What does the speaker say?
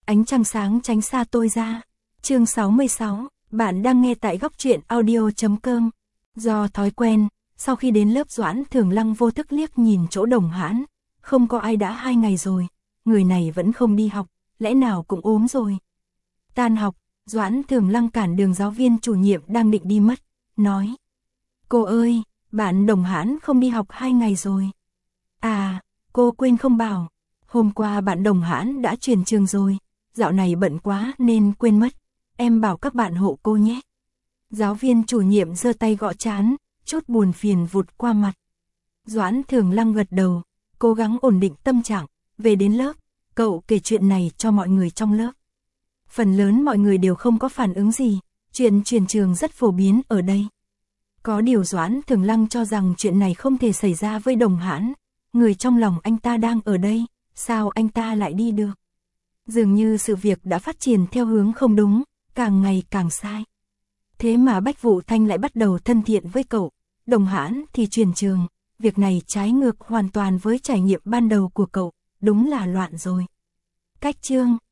Ánh trăng sáng tránh xa tôi ra. Chương 66, bạn đang nghe tại góc truyện audio.com. Do thói quen, sau khi đến lớp Doãn Thường Lăng vô thức liếc nhìn chỗ Đồng Hãn, không có ai đã 2 ngày rồi, người này vẫn không đi học, lẽ nào cũng ốm rồi. Tan học, Doãn Thường Lăng cản đường giáo viên chủ nhiệm đang định đi mất, nói: "Cô ơi, bạn Đồng Hãn không đi học 2 ngày rồi." "À, cô quên không bảo, hôm qua bạn Đồng Hãn đã chuyển trường rồi, dạo này bận quá nên quên mất, em bảo các bạn hộ cô nhé." Giáo viên chủ nhiệm giơ tay gõ trán, chút buồn phiền vụt qua mặt. Doãn Thường Lăng gật đầu, cố gắng ổn định tâm trạng, về đến lớp, cậu kể chuyện này cho mọi người trong lớp. Phần lớn mọi người đều không có phản ứng gì, chuyện chuyển trường rất phổ biến ở đây. Có điều Doãn Thường Lăng cho rằng chuyện này không thể xảy ra với Đồng Hãn, người trong lòng anh ta đang ở đây, sao anh ta lại đi được? Dường như sự việc đã phát triển theo hướng không đúng, càng ngày càng sai. Thế mà Bách Vũ Thanh lại bắt đầu thân thiện với cậu, Đồng Hãn thì chuyển trường, việc này trái ngược hoàn toàn với trải nghiệm ban đầu của cậu, đúng là loạn rồi. Cách chương